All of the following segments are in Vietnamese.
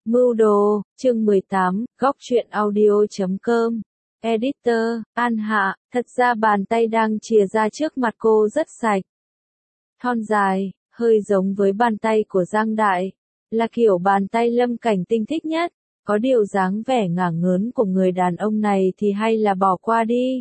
Mưu đồ, chương 18, góc truyện audio.com. Editor, An Hạ, thật ra bàn tay đang chìa ra trước mặt cô rất sạch. Thon dài, hơi giống với bàn tay của Giang Đại, là kiểu bàn tay Lâm Cảnh Tinh thích nhất. Có điều dáng vẻ ngả ngớn của người đàn ông này thì hay là bỏ qua đi.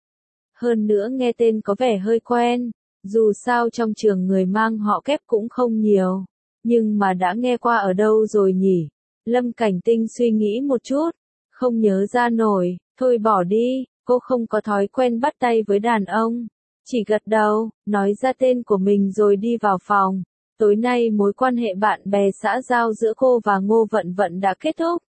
Hơn nữa nghe tên có vẻ hơi quen, dù sao trong trường người mang họ Kép cũng không nhiều. Nhưng mà đã nghe qua ở đâu rồi nhỉ? Lâm Cảnh Tinh suy nghĩ một chút, không nhớ ra nổi, thôi bỏ đi, cô không có thói quen bắt tay với đàn ông. Chỉ gật đầu, nói ra tên của mình rồi đi vào phòng. Tối nay mối quan hệ bạn bè xã giao giữa cô và Ngô Vận Vận đã kết thúc.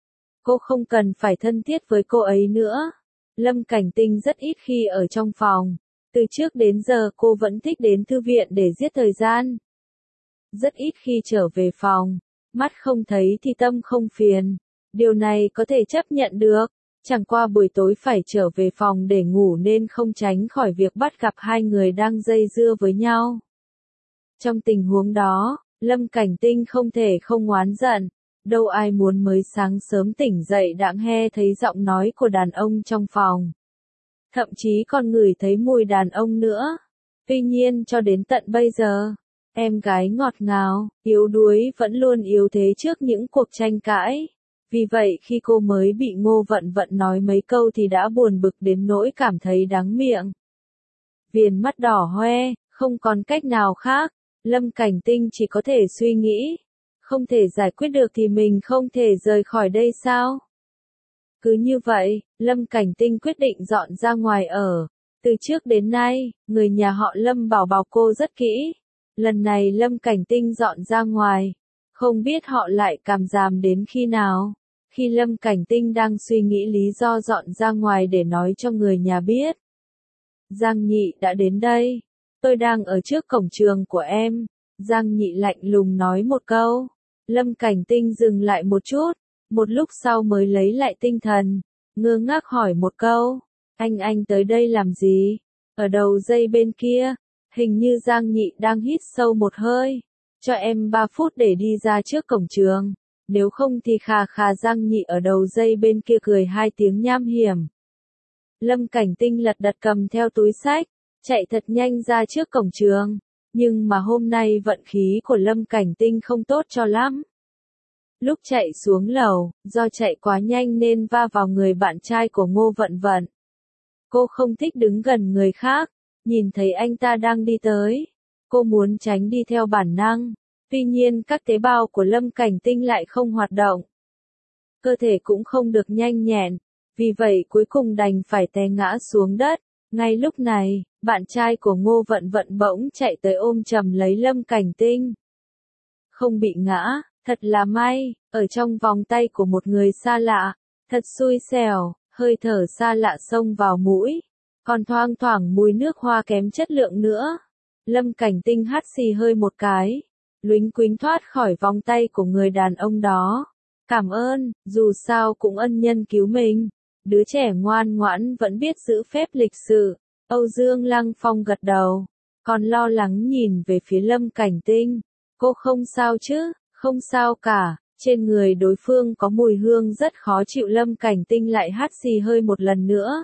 Cô không cần phải thân thiết với cô ấy nữa. Lâm Cảnh Tinh rất ít khi ở trong phòng. Từ trước đến giờ cô vẫn thích đến thư viện để giết thời gian. Rất ít khi trở về phòng. Mắt không thấy thì tâm không phiền. Điều này có thể chấp nhận được. Chẳng qua buổi tối phải trở về phòng để ngủ nên không tránh khỏi việc bắt gặp hai người đang dây dưa với nhau. Trong tình huống đó, Lâm Cảnh Tinh không thể không oán giận. Đâu ai muốn mới sáng sớm tỉnh dậy đã nghe thấy giọng nói của đàn ông trong phòng. Thậm chí còn ngửi thấy mùi đàn ông nữa. Tuy nhiên cho đến tận bây giờ, em gái ngọt ngào, yếu đuối vẫn luôn yếu thế trước những cuộc tranh cãi. Vì vậy khi cô mới bị Ngô Vận Vận nói mấy câu thì đã buồn bực đến nỗi cảm thấy đắng miệng. Viền mắt đỏ hoe, không còn cách nào khác, Lâm Cảnh Tinh chỉ có thể suy nghĩ. Không thể giải quyết được thì mình không thể rời khỏi đây sao? Cứ như vậy, Lâm Cảnh Tinh quyết định dọn ra ngoài ở. Từ trước đến nay, người nhà họ Lâm bảo bọc cô rất kỹ. Lần này Lâm Cảnh Tinh dọn ra ngoài. Không biết họ lại cảm giảm đến khi nào. Khi Lâm Cảnh Tinh đang suy nghĩ lý do dọn ra ngoài để nói cho người nhà biết. Giang Nhị đã đến đây. Tôi đang ở trước cổng trường của em. Giang Nhị lạnh lùng nói một câu. Lâm Cảnh Tinh dừng lại một chút. Một lúc sau mới lấy lại tinh thần. Ngơ ngác hỏi một câu. Anh tới đây làm gì? Ở đầu dây bên kia. Hình như Giang Nhị đang hít sâu một hơi. Cho em 3 phút để đi ra trước cổng trường. Nếu không thì khà Giang Nhị ở đầu dây bên kia cười 2 tiếng nham hiểm. Lâm Cảnh Tinh lật đật cầm theo túi xách, chạy thật nhanh ra trước cổng trường. Nhưng mà hôm nay vận khí của Lâm Cảnh Tinh không tốt cho lắm. Lúc chạy xuống lầu, do chạy quá nhanh nên va vào người bạn trai của Ngô Vận Vận. Cô không thích đứng gần người khác, nhìn thấy anh ta đang đi tới. Cô muốn tránh đi theo bản năng. Tuy nhiên các tế bào của Lâm Cảnh Tinh lại không hoạt động. Cơ thể cũng không được nhanh nhẹn. Vì vậy cuối cùng đành phải té ngã xuống đất. Ngay lúc này, bạn trai của Ngô Vận Vận bỗng chạy tới ôm chầm lấy Lâm Cảnh Tinh. Không bị ngã, thật là may, ở trong vòng tay của một người xa lạ. Thật xui xẻo, hơi thở xa lạ xông vào mũi. Còn thoang thoảng mùi nước hoa kém chất lượng nữa. Lâm Cảnh Tinh hắt xì hơi một cái. Luính quính thoát khỏi vòng tay của người đàn ông đó. Cảm ơn, dù sao cũng ân nhân cứu mình. Đứa trẻ ngoan ngoãn vẫn biết giữ phép lịch sự. Âu Dương Lăng Phong gật đầu. Còn lo lắng nhìn về phía Lâm Cảnh Tinh. Cô không sao chứ? Không sao cả. Trên người đối phương có mùi hương rất khó chịu. Lâm Cảnh Tinh lại hắt xì hơi một lần nữa.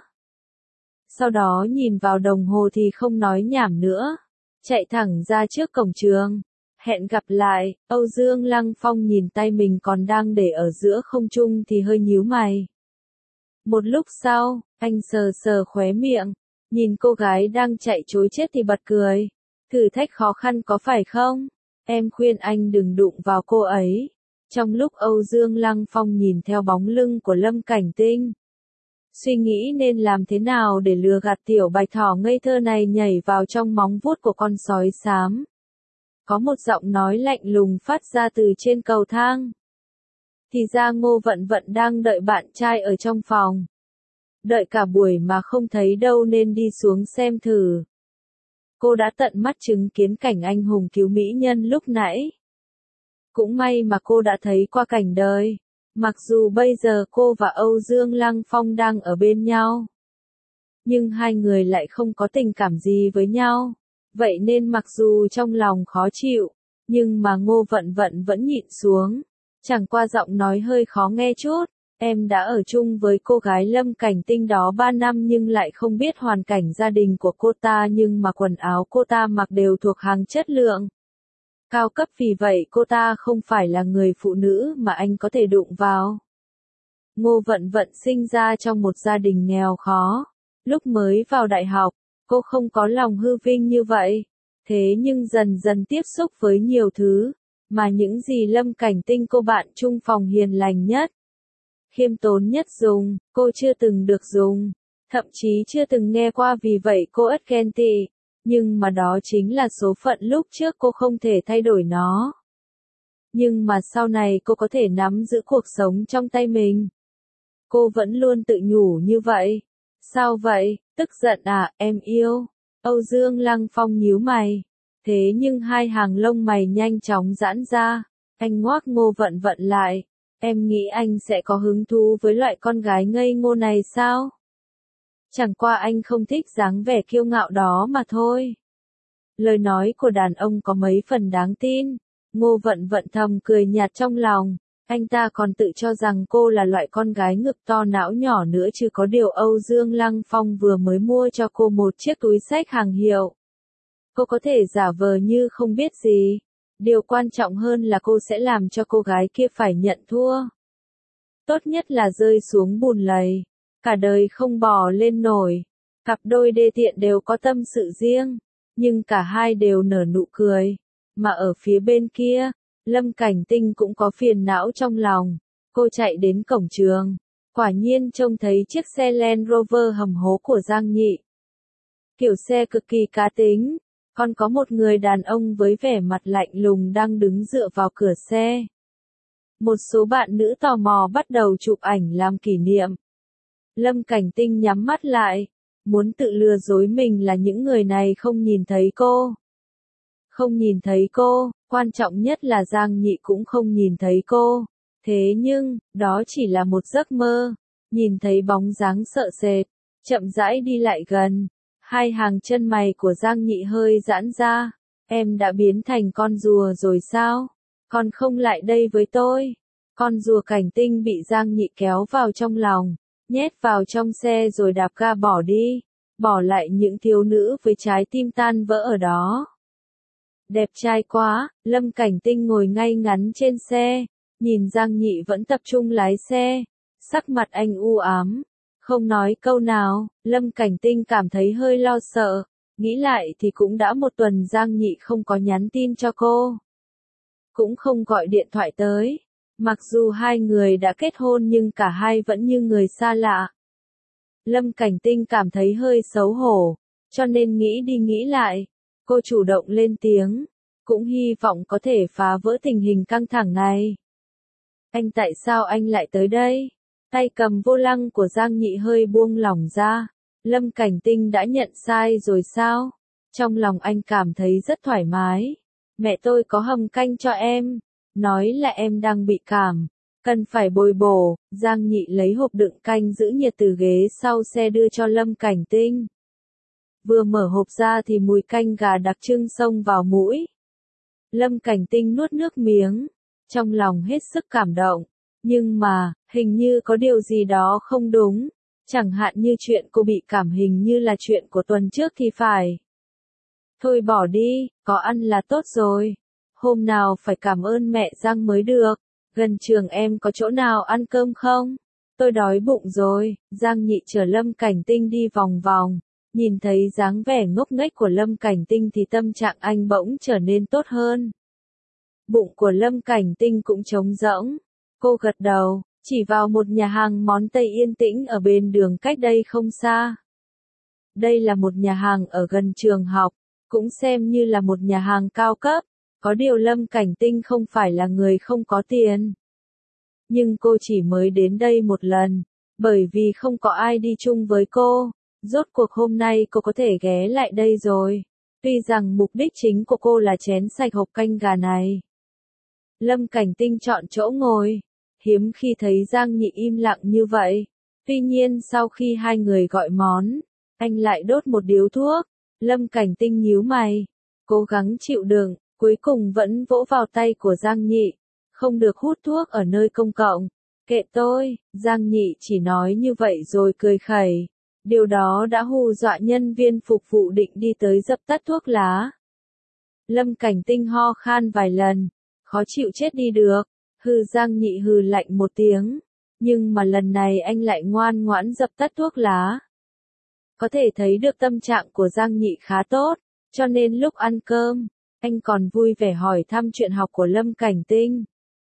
Sau đó nhìn vào đồng hồ thì không nói nhảm nữa. Chạy thẳng ra trước cổng trường. Hẹn gặp lại. Âu Dương Lăng Phong nhìn tay mình còn đang để ở giữa không trung thì hơi nhíu mày. Một lúc sau, anh sờ sờ khóe miệng. Nhìn cô gái đang chạy trối chết thì bật cười. Thử thách khó khăn có phải không? Em khuyên anh đừng đụng vào cô ấy. Trong lúc Âu Dương Lăng Phong nhìn theo bóng lưng của Lâm Cảnh Tinh. Suy nghĩ nên làm thế nào để lừa gạt tiểu bạch thỏ ngây thơ này nhảy vào trong móng vuốt của con sói xám. Có một giọng nói lạnh lùng phát ra từ trên cầu thang. Thì ra Ngô Vận Vận đang đợi bạn trai ở trong phòng. Đợi cả buổi mà không thấy đâu nên đi xuống xem thử. Cô đã tận mắt chứng kiến cảnh anh hùng cứu mỹ nhân lúc nãy. Cũng may mà cô đã thấy qua cảnh đời. Mặc dù bây giờ cô và Âu Dương Lăng Phong đang ở bên nhau. Nhưng hai người lại không có tình cảm gì với nhau. Vậy nên mặc dù trong lòng khó chịu, nhưng mà Ngô Vận Vận vẫn nhịn xuống. Chẳng qua giọng nói hơi khó nghe chút. Em đã ở chung với cô gái Lâm Cảnh Tinh đó 3 năm nhưng lại không biết hoàn cảnh gia đình của cô ta, nhưng mà quần áo cô ta mặc đều thuộc hàng chất lượng cao cấp, vì vậy cô ta không phải là người phụ nữ mà anh có thể đụng vào. Ngô Vận Vận sinh ra trong một gia đình nghèo khó. Lúc mới vào đại học, cô không có lòng hư vinh như vậy. Thế nhưng dần dần tiếp xúc với nhiều thứ, mà những gì Lâm Cảnh Tinh cô bạn chung phòng hiền lành nhất, khiêm tốn nhất dùng, cô chưa từng được dùng, thậm chí chưa từng nghe qua, vì vậy cô ất ghen tị. Nhưng mà đó chính là số phận, lúc trước cô không thể thay đổi nó. Nhưng mà sau này cô có thể nắm giữ cuộc sống trong tay mình. Cô vẫn luôn tự nhủ như vậy. Sao vậy, tức giận à, em yêu? Âu Dương Lăng Phong nhíu mày. Thế nhưng hai hàng lông mày nhanh chóng giãn ra. Anh ngoác Ngô Vận Vận lại. Em nghĩ anh sẽ có hứng thú với loại con gái ngây ngô này sao? Chẳng qua anh không thích dáng vẻ kiêu ngạo đó mà thôi. Lời nói của đàn ông có mấy phần đáng tin. Ngô Vận Vận thầm cười nhạt trong lòng. Anh ta còn tự cho rằng cô là loại con gái ngực to não nhỏ nữa chứ, có điều Âu Dương Lăng Phong vừa mới mua cho cô một chiếc túi xách hàng hiệu. Cô có thể giả vờ như không biết gì. Điều quan trọng hơn là cô sẽ làm cho cô gái kia phải nhận thua. Tốt nhất là rơi xuống bùn lầy. Cả đời không bò lên nổi. Cặp đôi đê tiện đều có tâm sự riêng. Nhưng cả hai đều nở nụ cười. Mà ở phía bên kia, Lâm Cảnh Tinh cũng có phiền não trong lòng. Cô chạy đến cổng trường. Quả nhiên trông thấy chiếc xe Land Rover hầm hố của Giang Nhị. Kiểu xe cực kỳ cá tính. Còn có một người đàn ông với vẻ mặt lạnh lùng đang đứng dựa vào cửa xe. Một số bạn nữ tò mò bắt đầu chụp ảnh làm kỷ niệm. Lâm Cảnh Tinh nhắm mắt lại, muốn tự lừa dối mình là những người này không nhìn thấy cô. Không nhìn thấy cô, quan trọng nhất là Giang Nhị cũng không nhìn thấy cô. Thế nhưng, đó chỉ là một giấc mơ. Nhìn thấy bóng dáng sợ sệt, chậm rãi đi lại gần. Hai hàng chân mày của Giang Nhị hơi giãn ra. Em đã biến thành con rùa rồi sao? Con không lại đây với tôi. Con rùa Cảnh Tinh bị Giang Nhị kéo vào trong lòng, nhét vào trong xe rồi đạp ga bỏ đi. Bỏ lại những thiếu nữ với trái tim tan vỡ ở đó. Đẹp trai quá, Lâm Cảnh Tinh ngồi ngay ngắn trên xe, nhìn Giang Nhị vẫn tập trung lái xe, sắc mặt anh u ám, không nói câu nào. Lâm Cảnh Tinh cảm thấy hơi lo sợ, nghĩ lại thì cũng đã một tuần Giang Nhị không có nhắn tin cho cô, cũng không gọi điện thoại tới. Mặc dù hai người đã kết hôn nhưng cả hai vẫn như người xa lạ. Lâm Cảnh Tinh cảm thấy hơi xấu hổ, cho nên nghĩ đi nghĩ lại. Cô chủ động lên tiếng, cũng hy vọng có thể phá vỡ tình hình căng thẳng này. Anh, tại sao anh lại tới đây? Tay cầm vô lăng của Giang Nhị hơi buông lỏng ra. Lâm Cảnh Tinh đã nhận sai rồi sao? Trong lòng anh cảm thấy rất thoải mái. Mẹ tôi có hầm canh cho em, nói là em đang bị cảm, cần phải bồi bổ. Giang Nhị lấy hộp đựng canh giữ nhiệt từ ghế sau xe đưa cho Lâm Cảnh Tinh. Vừa mở hộp ra thì mùi canh gà đặc trưng xông vào mũi. Lâm Cảnh Tinh nuốt nước miếng, trong lòng hết sức cảm động. Nhưng mà, hình như có điều gì đó không đúng. Chẳng hạn như chuyện cô bị cảm hình như là chuyện của tuần trước thì phải. Thôi bỏ đi, có ăn là tốt rồi. Hôm nào phải cảm ơn mẹ Giang mới được. Gần trường em có chỗ nào ăn cơm không? Tôi đói bụng rồi. Giang Nhị chở Lâm Cảnh Tinh đi vòng vòng. Nhìn thấy dáng vẻ ngốc nghếch của Lâm Cảnh Tinh thì tâm trạng anh bỗng trở nên tốt hơn. Bụng của Lâm Cảnh Tinh cũng trống rỗng. Cô gật đầu, chỉ vào một nhà hàng món Tây yên tĩnh ở bên đường cách đây không xa. Đây là một nhà hàng ở gần trường học, cũng xem như là một nhà hàng cao cấp. Có điều Lâm Cảnh Tinh không phải là người không có tiền. Nhưng cô chỉ mới đến đây một lần, bởi vì không có ai đi chung với cô. Rốt cuộc hôm nay cô có thể ghé lại đây rồi. Tuy rằng mục đích chính của cô là chén sạch hộp canh gà này. Lâm Cảnh Tinh chọn chỗ ngồi. Hiếm khi thấy Giang Nhị im lặng như vậy. Tuy nhiên sau khi hai người gọi món, anh lại đốt một điếu thuốc. Lâm Cảnh Tinh nhíu mày, cố gắng chịu đựng, cuối cùng vẫn vỗ vào tay của Giang Nhị. không được hút thuốc ở nơi công cộng. Kệ tôi, Giang Nhị chỉ nói như vậy rồi cười khẩy. Điều đó đã hù dọa nhân viên phục vụ định đi tới dập tắt thuốc lá. Lâm Cảnh Tinh ho khan vài lần, khó chịu chết đi được. Hừ, Giang Nhị hừ lạnh một tiếng, nhưng mà lần này anh lại ngoan ngoãn dập tắt thuốc lá. Có thể thấy được tâm trạng của Giang Nhị khá tốt, cho nên lúc ăn cơm, anh còn vui vẻ hỏi thăm chuyện học của Lâm Cảnh Tinh.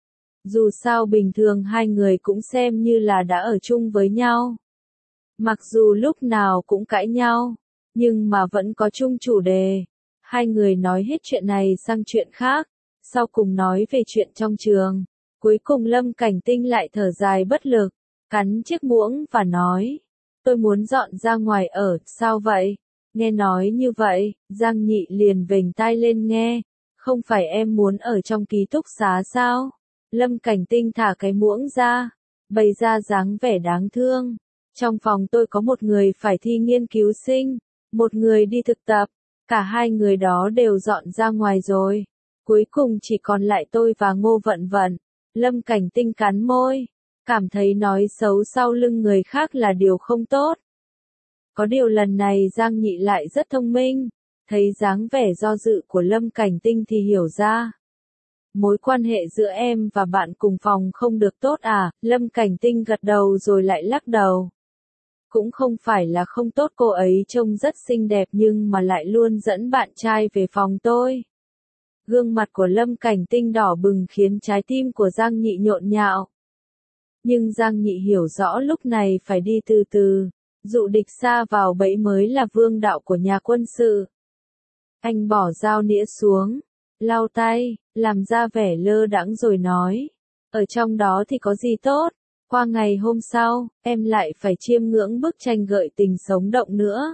Dù sao bình thường hai người cũng xem như là đã ở chung với nhau. Mặc dù lúc nào cũng cãi nhau, nhưng mà vẫn có chung chủ đề. Hai người nói hết chuyện này sang chuyện khác, sau cùng nói về chuyện trong trường. Cuối cùng Lâm Cảnh Tinh lại thở dài bất lực, cắn chiếc muỗng và nói, tôi muốn dọn ra ngoài ở, sao vậy? Nghe nói như vậy, Giang Nhị liền vểnh tai lên nghe, không phải em muốn ở trong ký túc xá sao? Lâm Cảnh Tinh thả cái muỗng ra, bày ra dáng vẻ đáng thương. Trong phòng tôi có một người phải thi nghiên cứu sinh, một người đi thực tập, cả hai người đó đều dọn ra ngoài rồi. Cuối cùng chỉ còn lại tôi và Ngô Vận Vận. Lâm Cảnh Tinh cắn môi, cảm thấy nói xấu sau lưng người khác là điều không tốt. Có điều lần này Giang Nhị lại rất thông minh, thấy dáng vẻ do dự của Lâm Cảnh Tinh thì hiểu ra. Mối quan hệ giữa em và bạn cùng phòng không được tốt à? Lâm Cảnh Tinh gật đầu rồi lại lắc đầu. Cũng không phải là không tốt, cô ấy trông rất xinh đẹp nhưng mà lại luôn dẫn bạn trai về phòng tôi. Gương mặt của Lâm Cảnh Tinh đỏ bừng khiến trái tim của Giang Nhị nhộn nhạo. Nhưng Giang Nhị hiểu rõ lúc này phải đi từ từ, dụ địch sa vào bẫy mới là vương đạo của nhà quân sự. Anh bỏ dao nĩa xuống, lau tay, làm ra vẻ lơ đãng rồi nói, ở trong đó thì có gì tốt, qua ngày hôm sau, em lại phải chiêm ngưỡng bức tranh gợi tình sống động nữa.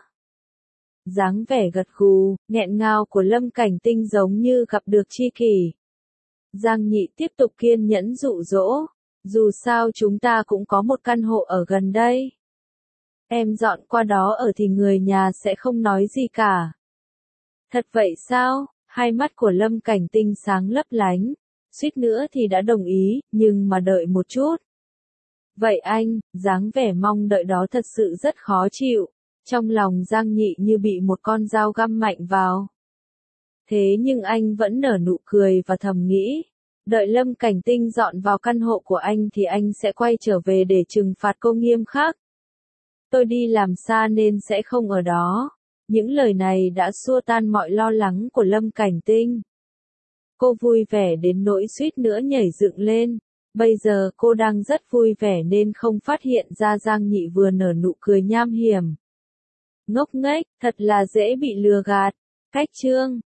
Dáng vẻ gật gù, nghẹn ngào của Lâm Cảnh Tinh giống như gặp được tri kỷ. Giang Nhị tiếp tục kiên nhẫn dụ dỗ, dù sao chúng ta cũng có một căn hộ ở gần đây. Em dọn qua đó ở thì người nhà sẽ không nói gì cả. Thật vậy sao? Hai mắt của Lâm Cảnh Tinh sáng lấp lánh, suýt nữa thì đã đồng ý, nhưng mà đợi một chút. Vậy anh, dáng vẻ mong đợi đó thật sự rất khó chịu. Trong lòng Giang Nhị như bị một con dao găm mạnh vào. Thế nhưng anh vẫn nở nụ cười và thầm nghĩ, đợi Lâm Cảnh Tinh dọn vào căn hộ của anh thì anh sẽ quay trở về để trừng phạt cô nghiêm khắc. Tôi đi làm xa nên sẽ không ở đó. Những lời này đã xua tan mọi lo lắng của Lâm Cảnh Tinh. Cô vui vẻ đến nỗi suýt nữa nhảy dựng lên. Bây giờ cô đang rất vui vẻ nên không phát hiện ra Giang Nhị vừa nở nụ cười nham hiểm. Ngốc nghếch, thật là dễ bị lừa gạt. Cách chương